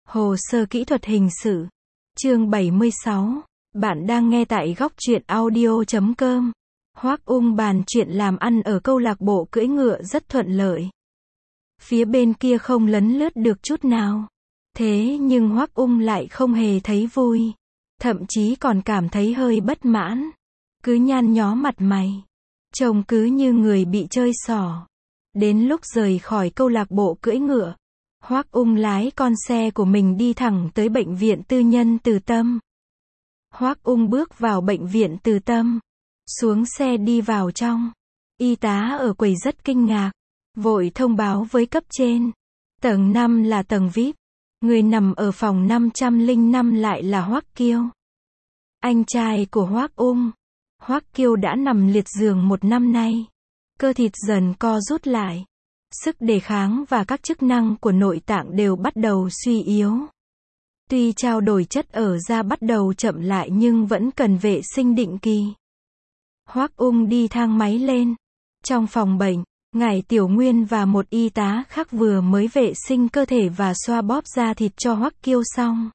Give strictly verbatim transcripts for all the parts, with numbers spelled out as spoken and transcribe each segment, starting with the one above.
Hồ sơ kỹ thuật hình sự. Chương bảy mươi sáu. Bạn đang nghe tại góc truyện audio chấm com. Hoắc Ung bàn chuyện làm ăn ở câu lạc bộ cưỡi ngựa rất thuận lợi. Phía bên kia không lấn lướt được chút nào. Thế nhưng Hoắc Ung lại không hề thấy vui. Thậm chí còn cảm thấy hơi bất mãn. Cứ nhăn nhó mặt mày. Trông cứ như người bị chơi xỏ. Đến lúc rời khỏi câu lạc bộ cưỡi ngựa, Hoắc Ung lái con xe của mình đi thẳng tới bệnh viện tư nhân Từ Tâm. Hoắc Ung bước vào bệnh viện Từ Tâm, xuống xe đi vào trong. Y tá ở quầy rất kinh ngạc, vội thông báo với cấp trên. Tầng năm là tầng vi ai pi, người nằm ở phòng năm trăm lẻ năm lại là Hoắc Kiêu. Anh trai của Hoắc Ung. Hoắc Kiêu đã nằm liệt giường một năm nay. Cơ thịt dần co rút lại. Sức đề kháng và các chức năng của nội tạng đều bắt đầu suy yếu. Tuy trao đổi chất ở da bắt đầu chậm lại nhưng vẫn cần vệ sinh định kỳ. Hoắc Ung đi thang máy lên. Trong phòng bệnh, Ngải Tiểu Nguyên và một y tá khác vừa mới vệ sinh cơ thể và xoa bóp da thịt cho Hoắc Kiêu xong.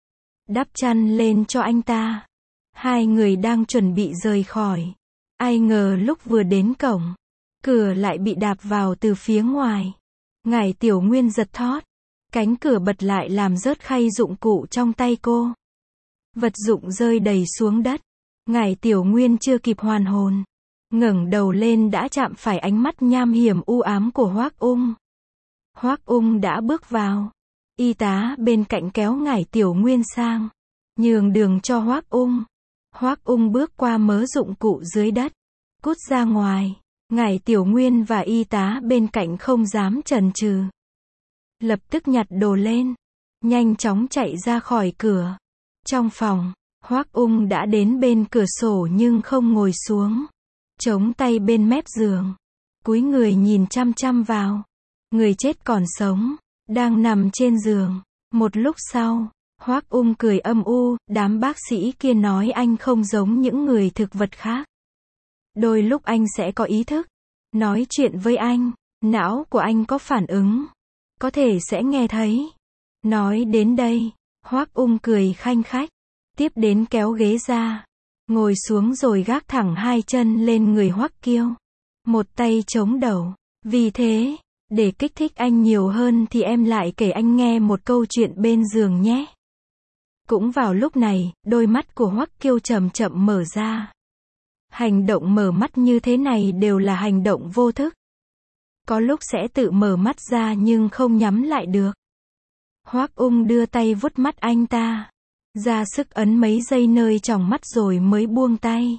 Đắp chăn lên cho anh ta. Hai người đang chuẩn bị rời khỏi. Ai ngờ lúc vừa đến cổng, cửa lại bị đạp vào từ phía ngoài. Ngải Tiểu Nguyên giật thót. Cánh cửa bật lại làm rớt khay dụng cụ trong tay cô. Vật dụng rơi đầy xuống đất. Ngải Tiểu Nguyên chưa kịp hoàn hồn. Ngẩng đầu lên đã chạm phải ánh mắt nham hiểm u ám của Hoắc Ung. Hoắc Ung đã bước vào. Y tá bên cạnh kéo Ngải Tiểu Nguyên sang. Nhường đường cho Hoắc Ung. Hoắc Ung bước qua mớ dụng cụ dưới đất. Cút ra ngoài. Ngải Tiểu Nguyên và y tá bên cạnh không dám chần chừ. Lập tức nhặt đồ lên. Nhanh chóng chạy ra khỏi cửa. Trong phòng, Hoắc Ung đã đến bên cửa sổ nhưng không ngồi xuống. Chống tay bên mép giường. Cúi người nhìn chăm chăm vào. Người chết còn sống. Đang nằm trên giường. Một lúc sau, Hoắc Ung cười âm u. Đám bác sĩ kia nói anh không giống những người thực vật khác. Đôi lúc anh sẽ có ý thức. Nói chuyện với anh. Não của anh có phản ứng. Có thể sẽ nghe thấy. Nói đến đây, Hoắc Ung cười khanh khách. Tiếp đến kéo ghế ra. Ngồi xuống rồi gác thẳng hai chân lên người Hoắc Kiêu. Một tay chống đầu. Vì thế, để kích thích anh nhiều hơn thì em lại kể anh nghe một câu chuyện bên giường nhé. Cũng vào lúc này, đôi mắt của Hoắc Kiêu chậm chậm mở ra. Hành động mở mắt như thế này đều là hành động vô thức. Có lúc sẽ tự mở mắt ra nhưng không nhắm lại được. Hoắc Ung đưa tay vuốt mắt anh ta. Ra sức ấn mấy giây nơi tròng mắt rồi mới buông tay.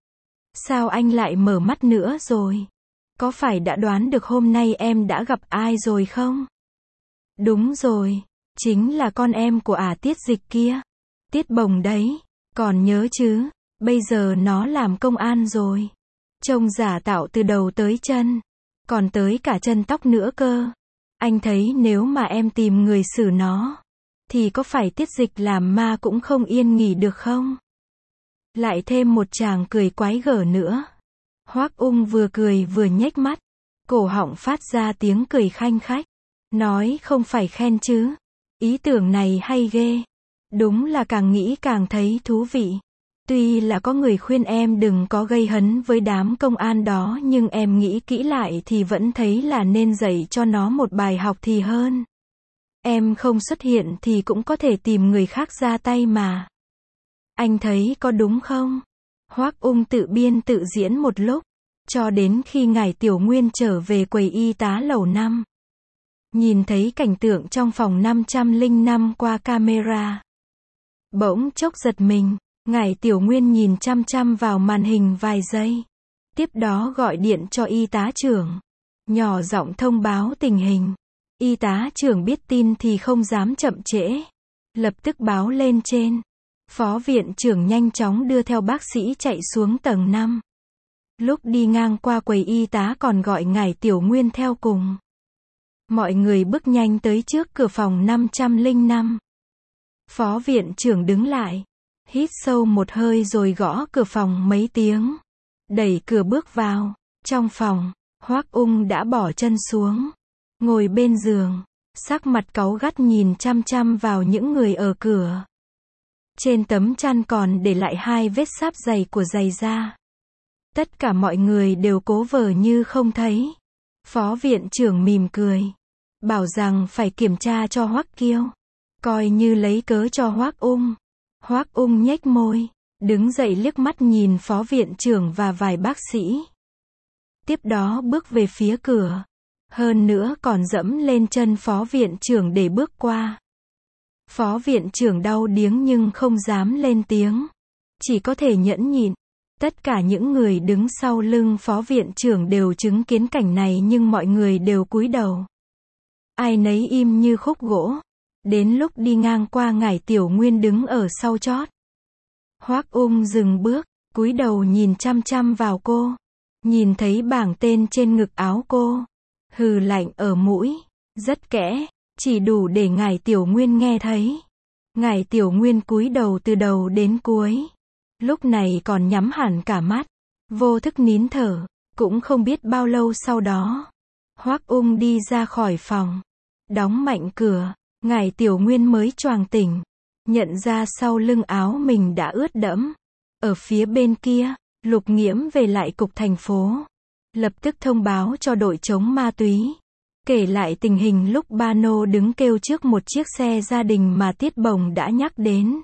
Sao anh lại mở mắt nữa rồi? Có phải đã đoán được hôm nay em đã gặp ai rồi không? Đúng rồi. Chính là con em của ả Tiết Dịch kia. Tiết Bồng đấy. Còn nhớ chứ? Bây giờ nó làm công an rồi. Trông giả tạo từ đầu tới chân. Còn tới cả chân tóc nữa cơ. Anh thấy nếu mà em tìm người xử nó, thì có phải Tiết Dịch làm ma cũng không yên nghỉ được không? Lại thêm một tràng cười quái gở nữa. Hoắc Ung vừa cười vừa nhếch mắt. Cổ họng phát ra tiếng cười khanh khách. Nói không phải khen chứ. Ý tưởng này hay ghê. Đúng là càng nghĩ càng thấy thú vị. Tuy là có người khuyên em đừng có gây hấn với đám công an đó nhưng em nghĩ kỹ lại thì vẫn thấy là nên dạy cho nó một bài học thì hơn. Em không xuất hiện thì cũng có thể tìm người khác ra tay mà. Anh thấy có đúng không? Hoắc Ung tự biên tự diễn một lúc, cho đến khi Ngải Tiểu Nguyên trở về quầy y tá lầu năm. Nhìn thấy cảnh tượng trong phòng năm trăm lẻ năm qua camera. Bỗng chốc giật mình. Ngải Tiểu Nguyên nhìn chăm chăm vào màn hình vài giây. Tiếp đó gọi điện cho y tá trưởng. Nhỏ giọng thông báo tình hình. Y tá trưởng biết tin thì không dám chậm trễ. Lập tức báo lên trên. Phó viện trưởng nhanh chóng đưa theo bác sĩ chạy xuống tầng năm. Lúc đi ngang qua quầy y tá còn gọi Ngải Tiểu Nguyên theo cùng. Mọi người bước nhanh tới trước cửa phòng năm trăm lẻ năm. Phó viện trưởng đứng lại. Hít sâu một hơi rồi gõ cửa phòng mấy tiếng. Đẩy cửa bước vào. Trong phòng, Hoắc Ung đã bỏ chân xuống. Ngồi bên giường. sắc mặt cáu gắt nhìn chăm chăm vào những người ở cửa. Trên tấm chăn còn để lại hai vết sáp giày của giày da. Tất cả mọi người đều cố vờ như không thấy. Phó viện trưởng mỉm cười, bảo rằng phải kiểm tra cho Hoắc Kiêu, coi như lấy cớ cho Hoắc Ung. Hoắc Ung nhếch môi, đứng dậy liếc mắt nhìn phó viện trưởng và vài bác sĩ. Tiếp đó bước về phía cửa. Hơn nữa còn dẫm lên chân phó viện trưởng để bước qua. Phó viện trưởng đau điếng nhưng không dám lên tiếng. Chỉ có thể nhẫn nhịn. Tất cả những người đứng sau lưng phó viện trưởng đều chứng kiến cảnh này nhưng mọi người đều cúi đầu. Ai nấy im như khúc gỗ. Đến lúc đi ngang qua Ngải Tiểu Nguyên đứng ở sau chót. Hoắc Ung dừng bước, cúi đầu nhìn chăm chăm vào cô. Nhìn thấy bảng tên trên ngực áo cô. Hừ lạnh ở mũi, rất kẽ, chỉ đủ để Ngải Tiểu Nguyên nghe thấy. Ngải Tiểu Nguyên cúi đầu từ đầu đến cuối. Lúc này còn nhắm hẳn cả mắt, vô thức nín thở, cũng không biết bao lâu sau đó. Hoắc Ung đi ra khỏi phòng, đóng mạnh cửa, Ngải Tiểu Nguyên mới choàng tỉnh, nhận ra sau lưng áo mình đã ướt đẫm. Ở phía bên kia, Lục Nghiễm về lại cục thành phố, lập tức thông báo cho đội chống ma túy, kể lại tình hình lúc ba nô đứng kêu trước một chiếc xe gia đình mà Tiết Bồng đã nhắc đến.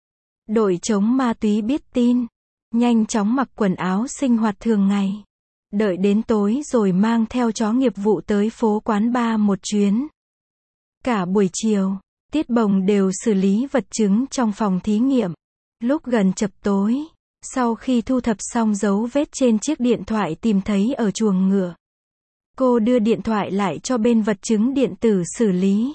Đội chống ma túy biết tin, nhanh chóng mặc quần áo sinh hoạt thường ngày, đợi đến tối rồi mang theo chó nghiệp vụ tới phố quán bar một chuyến. Cả buổi chiều, Tiết Bồng đều xử lý vật chứng trong phòng thí nghiệm. Lúc gần chập tối, sau khi thu thập xong dấu vết trên chiếc điện thoại tìm thấy ở chuồng ngựa, cô đưa điện thoại lại cho bên vật chứng điện tử xử lý.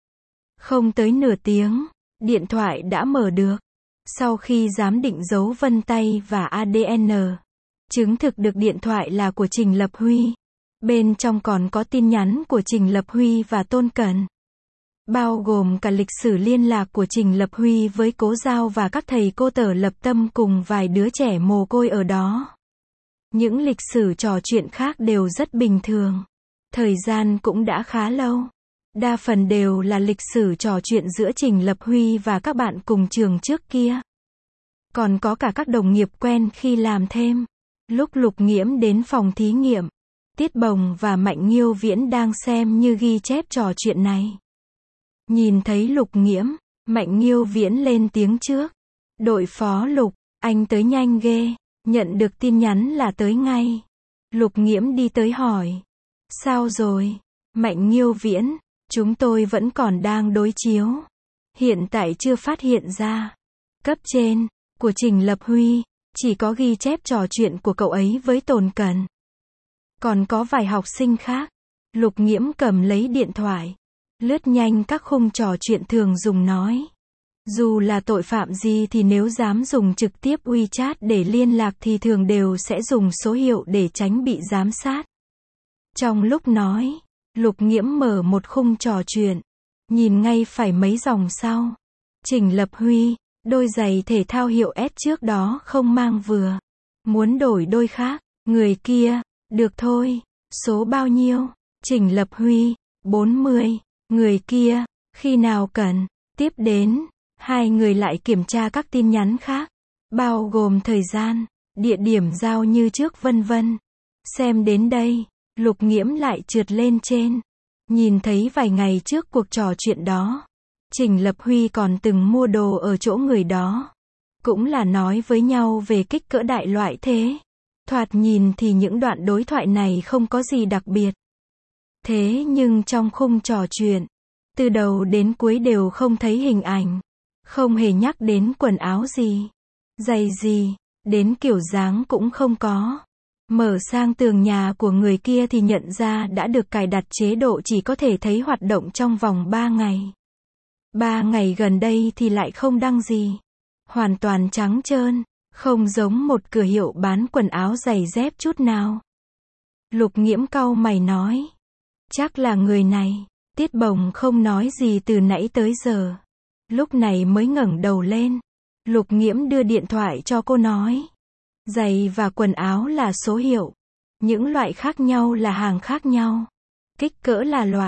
Không tới nửa tiếng, điện thoại đã mở được. Sau khi giám định dấu vân tay và a đê en, chứng thực được điện thoại là của Trình Lập Huy. Bên trong còn có tin nhắn của Trình Lập Huy và Tôn Cẩn, bao gồm cả lịch sử liên lạc của Trình Lập Huy với Cố Giao và các thầy cô Tở Lập Tâm cùng vài đứa trẻ mồ côi ở đó. Những lịch sử trò chuyện khác đều rất bình thường. Thời gian cũng đã khá lâu. Đa phần đều là lịch sử trò chuyện giữa Trình Lập Huy và các bạn cùng trường trước kia. Còn có cả các đồng nghiệp quen khi làm thêm. Lúc Lục Nghiễm đến phòng thí nghiệm, Tiết Bồng và Mạnh Nghiêu Viễn đang xem như ghi chép trò chuyện này. Nhìn thấy Lục Nghiễm, Mạnh Nghiêu Viễn lên tiếng trước. Đội phó Lục, anh tới nhanh ghê, nhận được tin nhắn là tới ngay. Lục Nghiễm đi tới hỏi. Sao rồi? Mạnh Nghiêu Viễn, chúng tôi vẫn còn đang đối chiếu. Hiện tại chưa phát hiện ra. Cấp trên, của Trình Lập Huy, chỉ có ghi chép trò chuyện của cậu ấy với Tôn Cẩn. Còn có vài học sinh khác. Lục Nghiễm cầm lấy điện thoại, lướt nhanh các khung trò chuyện thường dùng nói. Dù là tội phạm gì thì nếu dám dùng trực tiếp WeChat để liên lạc thì thường đều sẽ dùng số hiệu để tránh bị giám sát. Trong lúc nói, Lục Nghiễm mở một khung trò chuyện, nhìn ngay phải mấy dòng sau. Trình Lập Huy, đôi giày thể thao hiệu S trước đó không mang vừa. Muốn đổi đôi khác. Người kia, được thôi. Số bao nhiêu? Trình Lập Huy, bốn mươi. Người kia, khi nào cần? Tiếp đến, hai người lại kiểm tra các tin nhắn khác, bao gồm thời gian, địa điểm giao như trước vân vân. Xem đến đây, Lục Nghiễm lại trượt lên trên. Nhìn thấy vài ngày trước cuộc trò chuyện đó, Trình Lập Huy còn từng mua đồ ở chỗ người đó. Cũng là nói với nhau về kích cỡ đại loại thế. Thoạt nhìn thì những đoạn đối thoại này không có gì đặc biệt. Thế nhưng trong khung trò chuyện, từ đầu đến cuối đều không thấy hình ảnh. Không hề nhắc đến quần áo gì, giày gì, đến kiểu dáng cũng không có. Mở sang tường nhà của người kia thì nhận ra đã được cài đặt chế độ chỉ có thể thấy hoạt động trong vòng ba ngày. Ba ngày gần đây thì lại không đăng gì. Hoàn toàn trắng trơn, không giống một cửa hiệu bán quần áo giày dép chút nào. Lục Nghiễm cau mày nói. Chắc là người này. Tiết Bồng không nói gì từ nãy tới giờ. Lúc này mới ngẩng đầu lên. Lục Nghiễm đưa điện thoại cho cô nói. Giày và quần áo là số hiệu. Những loại khác nhau là hàng khác nhau. Kích cỡ là loại.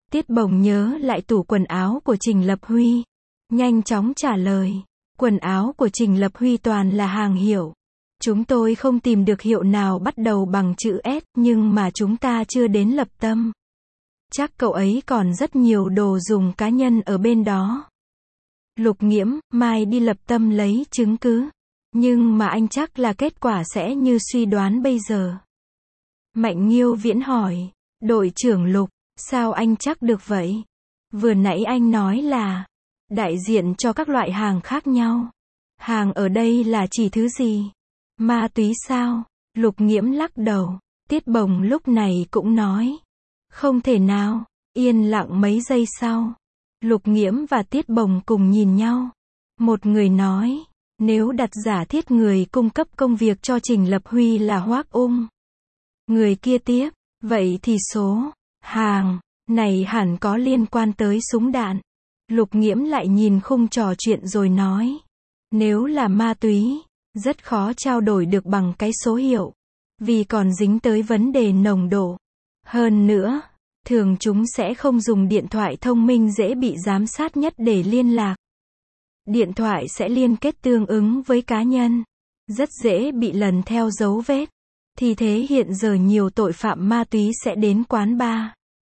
Tiết Bồng nhớ lại tủ quần áo của Trình Lập Huy. Nhanh chóng trả lời. Quần áo của Trình Lập Huy toàn là hàng hiệu. Chúng tôi không tìm được hiệu nào bắt đầu bằng chữ S, nhưng mà chúng ta chưa đến Lập Tâm. Chắc cậu ấy còn rất nhiều đồ dùng cá nhân ở bên đó. Lục Nghiễm, mai đi Lập Tâm lấy chứng cứ. Nhưng mà anh chắc là kết quả sẽ như suy đoán bây giờ. Mạnh Nghiêu Viễn hỏi. Đội trưởng Lục, sao anh chắc được vậy? Vừa nãy anh nói là đại diện cho các loại hàng khác nhau. Hàng ở đây là chỉ thứ gì? Ma túy sao? Lục Nghiễm lắc đầu. Tiết Bồng lúc này cũng nói. Không thể nào. Yên lặng mấy giây sau. Lục Nghiễm và Tiết Bồng cùng nhìn nhau. Một người nói. Nếu đặt giả thiết người cung cấp công việc cho Trình Lập Huy là Hoắc Ung. Người kia tiếp. Vậy thì số hàng này hẳn có liên quan tới súng đạn. Lục Nghiễm lại nhìn khung trò chuyện rồi nói. Nếu là ma túy, rất khó trao đổi được bằng cái số hiệu. Vì còn dính tới vấn đề nồng độ. Hơn nữa, thường chúng sẽ không dùng điện thoại thông minh dễ bị giám sát nhất để liên lạc. Điện thoại sẽ liên kết tương ứng với cá nhân. Rất dễ bị lần theo dấu vết. Thì thế hiện giờ nhiều tội phạm ma túy sẽ đến quán bar.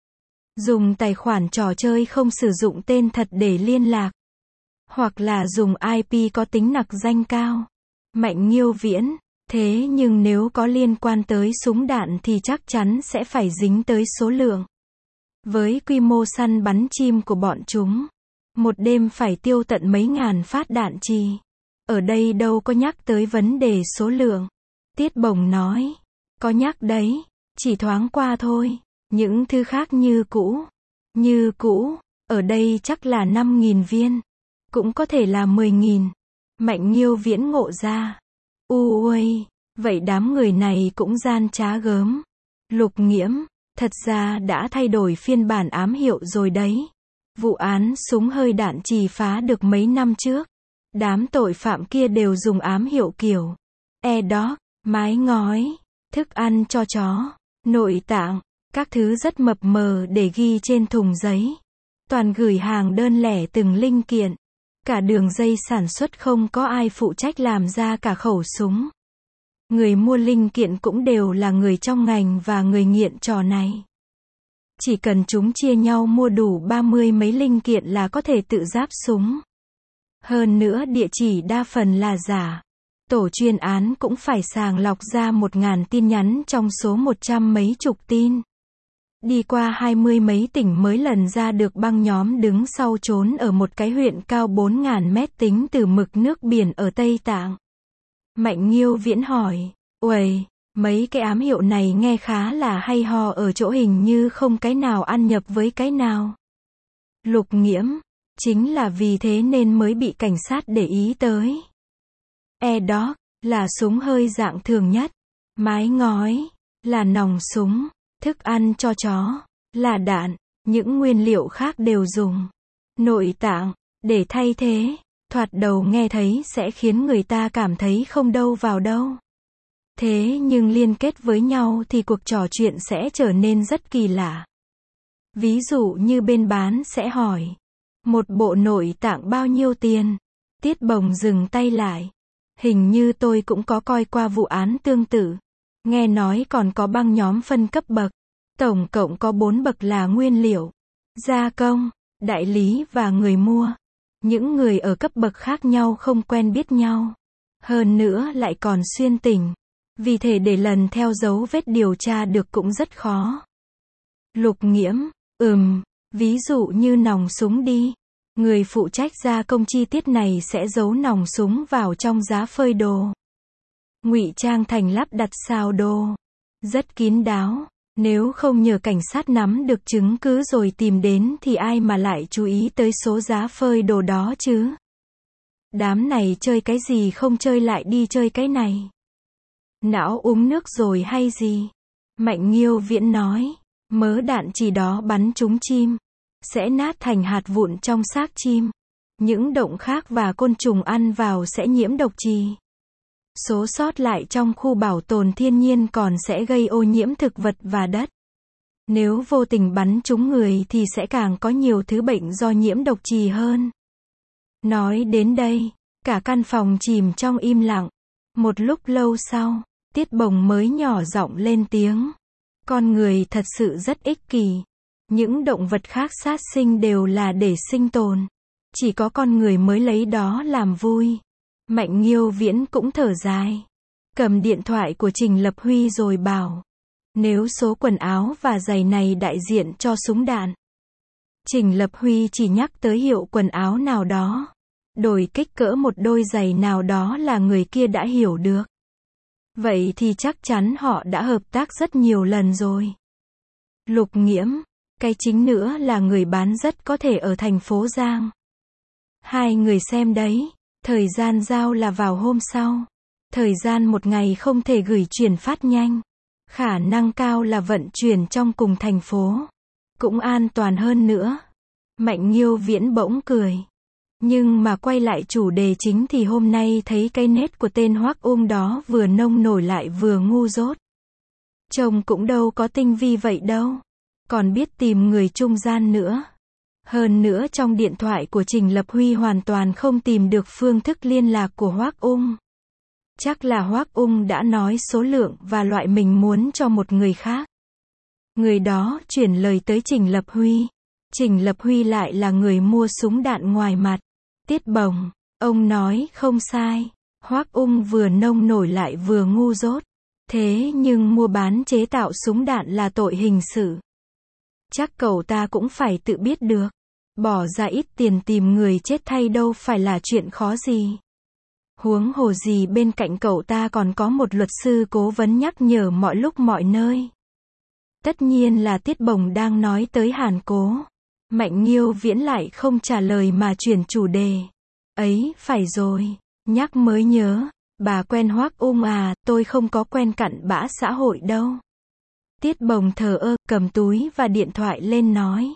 Dùng tài khoản trò chơi không sử dụng tên thật để liên lạc. Hoặc là dùng i pê có tính nặc danh cao. Mạnh Nghiêu Viễn. Thế nhưng nếu có liên quan tới súng đạn thì chắc chắn sẽ phải dính tới số lượng. Với quy mô săn bắn chim của bọn chúng, một đêm phải tiêu tận mấy ngàn phát đạn chì. Ở đây đâu có nhắc tới vấn đề số lượng. Tiết Bồng nói. Có nhắc đấy. Chỉ thoáng qua thôi. Những thứ khác như cũ. Như cũ. Ở đây chắc là năm nghìn viên. Cũng có thể là mười nghìn. Mạnh Nghiêu Viễn ngộ ra. Ui. Vậy đám người này cũng gian trá gớm. Lục Nghiễm. Thật ra đã thay đổi phiên bản ám hiệu rồi đấy. Vụ án súng hơi đạn chì phá được mấy năm trước. Đám tội phạm kia đều dùng ám hiệu kiểu E-Dog, mái ngói, thức ăn cho chó, nội tạng, các thứ rất mập mờ để ghi trên thùng giấy. Toàn gửi hàng đơn lẻ từng linh kiện. Cả đường dây sản xuất không có ai phụ trách làm ra cả khẩu súng. Người mua linh kiện cũng đều là người trong ngành và người nghiện trò này. Chỉ cần chúng chia nhau mua đủ ba mươi mấy linh kiện là có thể tự ráp súng. Hơn nữa địa chỉ đa phần là giả. Tổ chuyên án cũng phải sàng lọc ra một ngàn tin nhắn trong số một trăm mấy chục tin. Đi qua hai mươi mấy tỉnh mới lần ra được băng nhóm đứng sau trốn ở một cái huyện cao bốn ngàn mét tính từ mực nước biển ở Tây Tạng. Mạnh Nghiêu Viễn hỏi. Uầy, mấy cái ám hiệu này nghe khá là hay ho ở chỗ hình như không cái nào ăn nhập với cái nào. Lục Nghiễm. Chính là vì thế nên mới bị cảnh sát để ý tới. E-Dog là súng hơi dạng thường nhất. Mái ngói là nòng súng. Thức ăn cho chó là đạn. Những nguyên liệu khác đều dùng. Nội tạng để thay thế. Thoạt đầu nghe thấy sẽ khiến người ta cảm thấy không đâu vào đâu. Thế nhưng liên kết với nhau thì cuộc trò chuyện sẽ trở nên rất kỳ lạ. Ví dụ như bên bán sẽ hỏi. Một bộ nội tạng bao nhiêu tiền? Tiết Bồng dừng tay lại. Hình như tôi cũng có coi qua vụ án tương tự. Nghe nói còn có băng nhóm phân cấp bậc. Tổng cộng có bốn bậc là nguyên liệu, gia công, đại lý và người mua. Những người ở cấp bậc khác nhau không quen biết nhau. Hơn nữa lại còn xuyên tỉnh. Vì thế để lần theo dấu vết điều tra được cũng rất khó. Lục Nghiễm. Ừm, ví dụ như nòng súng đi. Người phụ trách gia công chi tiết này sẽ giấu nòng súng vào trong giá phơi đồ. Ngụy trang thành lắp đặt sao đồ. Rất kín đáo. Nếu không nhờ cảnh sát nắm được chứng cứ rồi tìm đến thì ai mà lại chú ý tới số giá phơi đồ đó chứ? Đám này chơi cái gì không chơi lại đi chơi cái này. Não uống nước rồi hay gì? Mạnh Nghiêu Viễn nói. Mớ đạn chỉ đó bắn trúng chim. Sẽ nát thành hạt vụn trong xác chim. Những động khác và côn trùng ăn vào sẽ nhiễm độc chì. Số sót lại trong khu bảo tồn thiên nhiên còn sẽ gây ô nhiễm thực vật và đất. Nếu vô tình bắn trúng người thì sẽ càng có nhiều thứ bệnh do nhiễm độc trì hơn. Nói đến đây, cả căn phòng chìm trong im lặng. Một lúc lâu sau, Tiết Bồng mới nhỏ giọng lên tiếng. Con người thật sự rất ích kỷ. Những động vật khác sát sinh đều là để sinh tồn. Chỉ có con người mới lấy đó làm vui. Mạnh Nghiêu Viễn cũng thở dài. Cầm điện thoại của Trình Lập Huy rồi bảo. Nếu số quần áo và giày này đại diện cho súng đạn. Trình Lập Huy chỉ nhắc tới hiệu quần áo nào đó. Đổi kích cỡ một đôi giày nào đó là người kia đã hiểu được. Vậy thì chắc chắn họ đã hợp tác rất nhiều lần rồi. Lục Nghiễm, cái chính nữa là người bán rất có thể ở thành phố Giang. Hai người xem đấy, thời gian giao là vào hôm sau. Thời gian một ngày không thể gửi chuyển phát nhanh. Khả năng cao là vận chuyển trong cùng thành phố. Cũng an toàn hơn nữa. Mạnh Nghiêu Viễn bỗng cười. Nhưng mà quay lại chủ đề chính thì hôm nay thấy cái nét của tên Hoắc Ung đó vừa nông nổi lại vừa ngu dốt. Trông cũng đâu có tinh vi vậy đâu. Còn biết tìm người trung gian nữa. Hơn nữa trong điện thoại của Trình Lập Huy hoàn toàn không tìm được phương thức liên lạc của Hoắc Ung. Chắc là Hoắc Ung đã nói số lượng và loại mình muốn cho một người khác. Người đó chuyển lời tới Trình Lập Huy. Trình Lập Huy lại là người mua súng đạn ngoài mặt. Tiết Bồng, ông nói không sai. Hoắc Ung vừa nông nổi lại vừa ngu dốt. Thế nhưng mua bán chế tạo súng đạn là tội hình sự. Chắc cậu ta cũng phải tự biết được. Bỏ ra ít tiền tìm người chết thay đâu phải là chuyện khó gì. Huống hồ gì bên cạnh cậu ta còn có một luật sư cố vấn nhắc nhở mọi lúc mọi nơi. Tất nhiên là Tiết Bồng đang nói tới Hàn Cố. Mạnh Nghiêu Viễn lại không trả lời mà chuyển chủ đề. Ấy, phải rồi. Nhắc mới nhớ. Bà quen Hoắc Ung à, tôi không có quen cặn bã xã hội đâu. Tiết Bồng thờ ơ, cầm túi và điện thoại lên nói.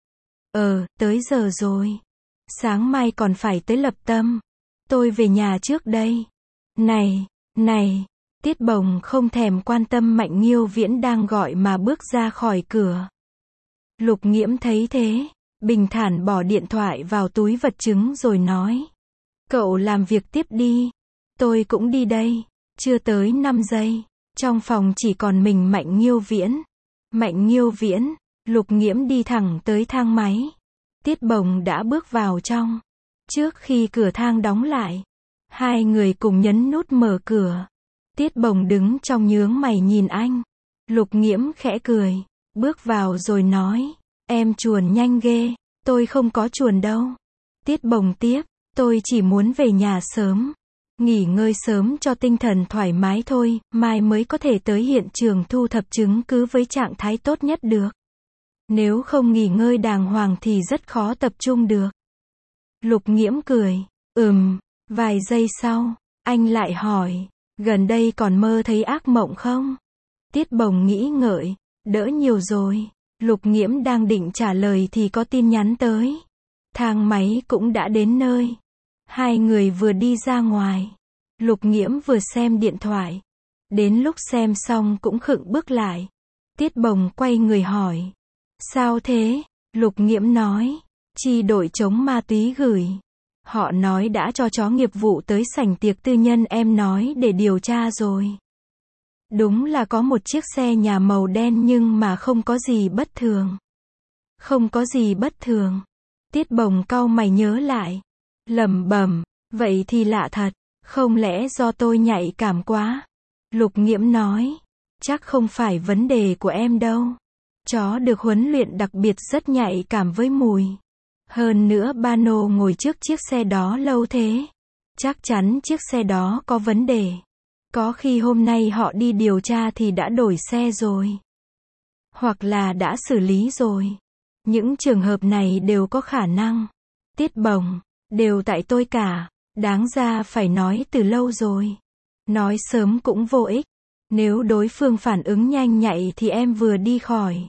Ờ, tới giờ rồi. Sáng mai còn phải tới Lập Tâm. Tôi về nhà trước đây. Này, này. Tiết Bồng không thèm quan tâm Mạnh Nghiêu Viễn đang gọi mà bước ra khỏi cửa. Lục Nghiễm thấy thế, bình thản bỏ điện thoại vào túi vật chứng rồi nói. Cậu làm việc tiếp đi. Tôi cũng đi đây. Chưa tới năm giây. Trong phòng chỉ còn mình Mạnh Nghiêu Viễn. Mạnh Nghiêu Viễn, Lục Nghiễm đi thẳng tới thang máy. Tiết Bồng đã bước vào trong. Trước khi cửa thang đóng lại, hai người cùng nhấn nút mở cửa. Tiết Bồng đứng trong nhướng mày nhìn anh. Lục Nghiễm khẽ cười, bước vào rồi nói. Em chuồn nhanh ghê. Tôi không có chuồn đâu. Tiết Bồng tiếp. Tôi chỉ muốn về nhà sớm. Nghỉ ngơi sớm cho tinh thần thoải mái thôi, mai mới có thể tới hiện trường thu thập chứng cứ với trạng thái tốt nhất được. Nếu không nghỉ ngơi đàng hoàng thì rất khó tập trung được. Lục Nghiễm cười. Ừm. Vài giây sau, anh lại hỏi. Gần đây còn mơ thấy ác mộng không? Tiết Bồng nghĩ ngợi. Đỡ nhiều rồi. Lục Nghiễm đang định trả lời thì có tin nhắn tới. Thang máy cũng đã đến nơi. Hai người vừa đi ra ngoài. Lục Nghiễm vừa xem điện thoại. Đến lúc xem xong cũng khựng bước lại. Tiết Bồng quay người hỏi. Sao thế? Lục Nghiễm nói. Chi đội chống ma túy gửi. Họ nói đã cho chó nghiệp vụ tới sảnh tiệc tư nhân em nói để điều tra rồi. Đúng là có một chiếc xe nhà màu đen nhưng mà không có gì bất thường. Không có gì bất thường. Tiết Bồng cau mày nhớ lại. Lẩm bẩm, vậy thì lạ thật, không lẽ do tôi nhạy cảm quá? Lục Nghiễm nói, chắc không phải vấn đề của em đâu. Chó được huấn luyện đặc biệt rất nhạy cảm với mùi. Hơn nữa Bano ngồi trước chiếc xe đó lâu thế. Chắc chắn chiếc xe đó có vấn đề. Có khi hôm nay họ đi điều tra thì đã đổi xe rồi. Hoặc là đã xử lý rồi. Những trường hợp này đều có khả năng. Tiết Bồng, đều tại tôi cả. Đáng ra phải nói từ lâu rồi. Nói sớm cũng vô ích. Nếu đối phương phản ứng nhanh nhạy thì em vừa đi khỏi.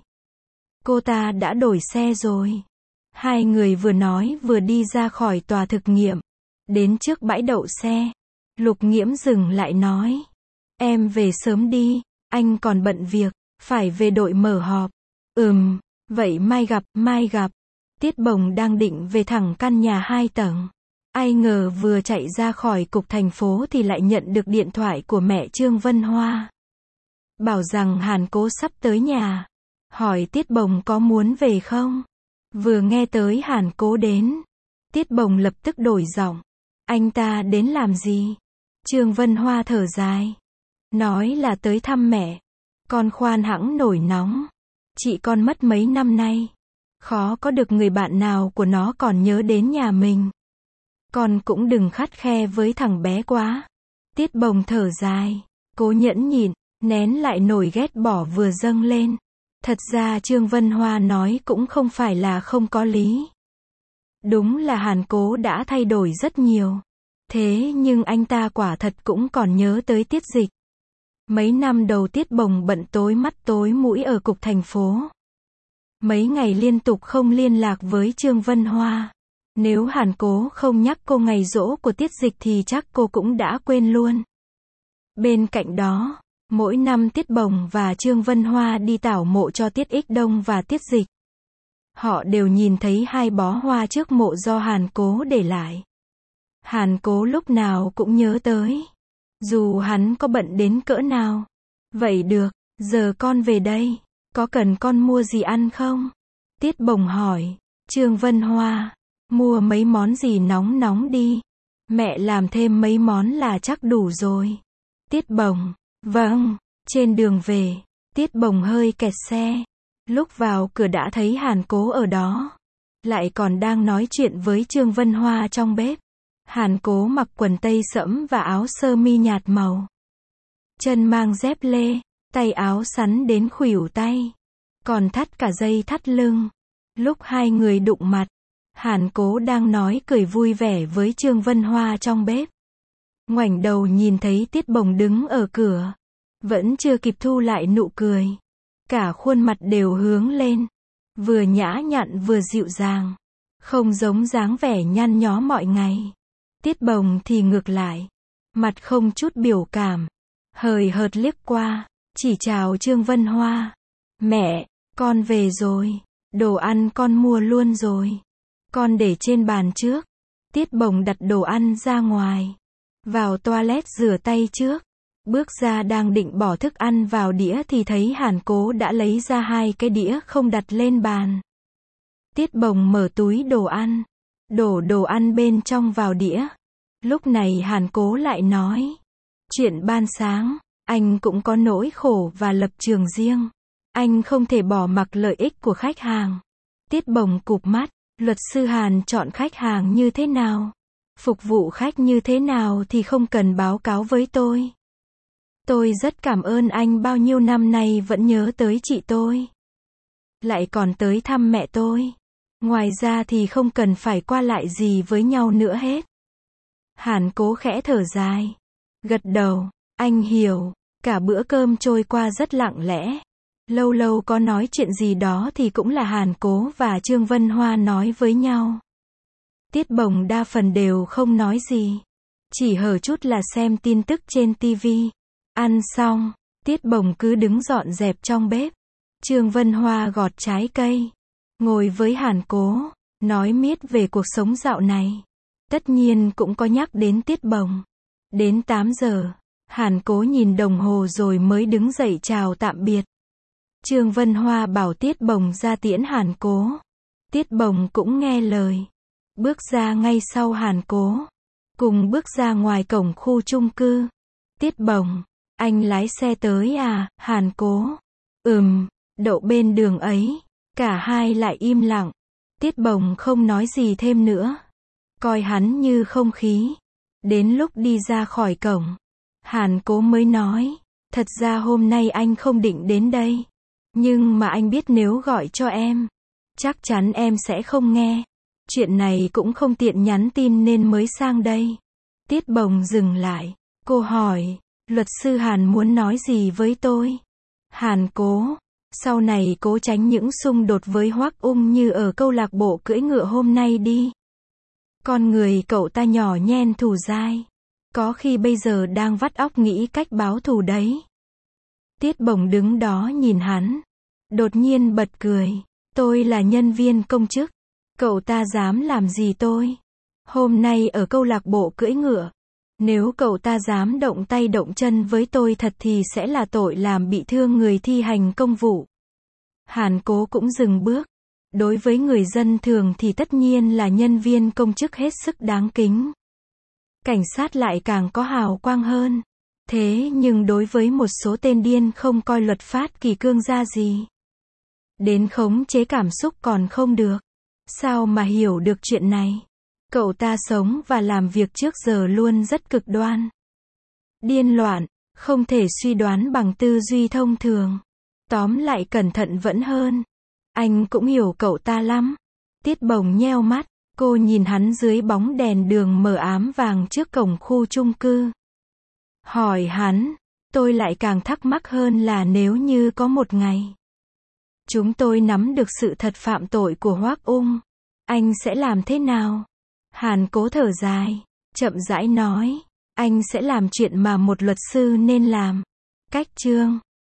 Cô ta đã đổi xe rồi. Hai người vừa nói vừa đi ra khỏi tòa thực nghiệm. Đến trước bãi đậu xe. Lục Nghiễm dừng lại nói. Em về sớm đi. Anh còn bận việc. Phải về đội mở họp. Ừm, vậy mai gặp, mai gặp. Tiết Bồng đang định về thẳng căn nhà hai tầng. Ai ngờ vừa chạy ra khỏi cục thành phố thì lại nhận được điện thoại của mẹ Trương Vân Hoa. Bảo rằng Hàn Cố sắp tới nhà. Hỏi Tiết Bồng có muốn về không? Vừa nghe tới Hàn Cố đến, Tiết Bồng lập tức đổi giọng. Anh ta đến làm gì? Trương Vân Hoa thở dài. Nói là tới thăm mẹ. Con khoan hãng nổi nóng. Chị con mất mấy năm nay. Khó có được người bạn nào của nó còn nhớ đến nhà mình. Con cũng đừng khắt khe với thằng bé quá. Tiết Bồng thở dài. Cố nhẫn nhịn, nén lại nổi ghét bỏ vừa dâng lên. Thật ra Trương Vân Hoa nói cũng không phải là không có lý. Đúng là Hàn Cố đã thay đổi rất nhiều. Thế nhưng anh ta quả thật cũng còn nhớ tới Tiết Dịch. Mấy năm đầu Tiết Bồng bận tối mắt tối mũi ở cục thành phố. Mấy ngày liên tục không liên lạc với Trương Vân Hoa. Nếu Hàn Cố không nhắc cô ngày giỗ của Tiết Dịch thì chắc cô cũng đã quên luôn. Bên cạnh đó, mỗi năm Tiết Bồng và Trương Vân Hoa đi tảo mộ cho Tiết Ích Đông và Tiết Dịch. Họ đều nhìn thấy hai bó hoa trước mộ do Hàn Cố để lại. Hàn Cố lúc nào cũng nhớ tới. Dù hắn có bận đến cỡ nào. Vậy được, giờ con về đây. Có cần con mua gì ăn không? Tiết Bồng hỏi. Trương Vân Hoa. Mua mấy món gì nóng nóng đi. Mẹ làm thêm mấy món là chắc đủ rồi. Tiết Bồng. Vâng. Trên đường về, Tiết Bồng hơi kẹt xe. Lúc vào cửa đã thấy Hàn Cố ở đó. Lại còn đang nói chuyện với Trương Vân Hoa trong bếp. Hàn Cố mặc quần tây sẫm và áo sơ mi nhạt màu. Chân mang dép lê, tay áo sắn đến khuỷu tay. Còn thắt cả dây thắt lưng. Lúc hai người đụng mặt, Hàn Cố đang nói cười vui vẻ với Trương Vân Hoa trong bếp. Ngoảnh đầu nhìn thấy Tiết Bồng đứng ở cửa. Vẫn chưa kịp thu lại nụ cười. Cả khuôn mặt đều hướng lên. Vừa nhã nhặn vừa dịu dàng. Không giống dáng vẻ nhăn nhó mọi ngày. Tiết Bồng thì ngược lại. Mặt không chút biểu cảm. Hời hợt liếc qua. Chỉ chào Trương Vân Hoa. Mẹ, con về rồi. Đồ ăn con mua luôn rồi. Con để trên bàn trước. Tiết Bồng đặt đồ ăn ra ngoài. Vào toilet rửa tay trước. Bước ra đang định bỏ thức ăn vào đĩa thì thấy Hàn Cố đã lấy ra hai cái đĩa không đặt lên bàn. Tiết Bồng mở túi đồ ăn. Đổ đồ ăn bên trong vào đĩa. Lúc này Hàn Cố lại nói. Chuyện ban sáng, anh cũng có nỗi khổ và lập trường riêng. Anh không thể bỏ mặc lợi ích của khách hàng. Tiết Bồng cụp mắt. Luật sư Hàn chọn khách hàng như thế nào? Phục vụ khách như thế nào thì không cần báo cáo với tôi. Tôi rất cảm ơn anh bao nhiêu năm nay vẫn nhớ tới chị tôi. Lại còn tới thăm mẹ tôi. Ngoài ra thì không cần phải qua lại gì với nhau nữa hết. Hàn Cố khẽ thở dài. Gật đầu. Anh hiểu. Cả bữa cơm trôi qua rất lặng lẽ. Lâu lâu có nói chuyện gì đó thì cũng là Hàn Cố và Trương Vân Hoa nói với nhau. Tiết Bồng đa phần đều không nói gì. Chỉ hở chút là xem tin tức trên tivi. Ăn xong, Tiết Bồng cứ đứng dọn dẹp trong bếp. Trương Vân Hoa gọt trái cây. Ngồi với Hàn Cố. Nói miết về cuộc sống dạo này. Tất nhiên cũng có nhắc đến Tiết Bồng. Đến tám giờ, Hàn Cố nhìn đồng hồ rồi mới đứng dậy chào tạm biệt. Trương Vân Hoa bảo Tiết Bồng ra tiễn Hàn Cố. Tiết Bồng cũng nghe lời. Bước ra ngay sau Hàn Cố. Cùng bước ra ngoài cổng khu chung cư. Tiết Bồng. Anh lái xe tới à, Hàn Cố? Ừm, đậu bên đường ấy. Cả hai lại im lặng. Tiết Bồng không nói gì thêm nữa. Coi hắn như không khí. Đến lúc đi ra khỏi cổng, Hàn Cố mới nói. Thật ra hôm nay anh không định đến đây. Nhưng mà anh biết nếu gọi cho em, chắc chắn em sẽ không nghe. Chuyện này cũng không tiện nhắn tin nên mới sang đây. Tiết Bồng dừng lại. Cô hỏi. Luật sư Hàn muốn nói gì với tôi? Hàn Cố. Sau này cố tránh những xung đột với Hoắc Ung như ở câu lạc bộ cưỡi ngựa hôm nay đi. Con người cậu ta nhỏ nhen thù dai. Có khi bây giờ đang vắt óc nghĩ cách báo thù đấy. Tiết Bồng đứng đó nhìn hắn. Đột nhiên bật cười. Tôi là nhân viên công chức. Cậu ta dám làm gì tôi? Hôm nay ở câu lạc bộ cưỡi ngựa. Nếu cậu ta dám động tay động chân với tôi thật thì sẽ là tội làm bị thương người thi hành công vụ. Hàn Cố cũng dừng bước. Đối với người dân thường thì tất nhiên là nhân viên công chức hết sức đáng kính. Cảnh sát lại càng có hào quang hơn. Thế nhưng đối với một số tên điên không coi luật pháp kỷ cương ra gì. Đến khống chế cảm xúc còn không được. Sao mà hiểu được chuyện này? Cậu ta sống và làm việc trước giờ luôn rất cực đoan. Điên loạn, không thể suy đoán bằng tư duy thông thường. Tóm lại cẩn thận vẫn hơn. Anh cũng hiểu cậu ta lắm. Tiết Bồng nheo mắt, cô nhìn hắn dưới bóng đèn đường mờ ám vàng trước cổng khu chung cư. Hỏi hắn, tôi lại càng thắc mắc hơn là nếu như có một ngày chúng tôi nắm được sự thật phạm tội của Hoắc Ung, anh sẽ làm thế nào? Hàn Cố thở dài, chậm rãi nói, anh sẽ làm chuyện mà một luật sư nên làm. Cách chương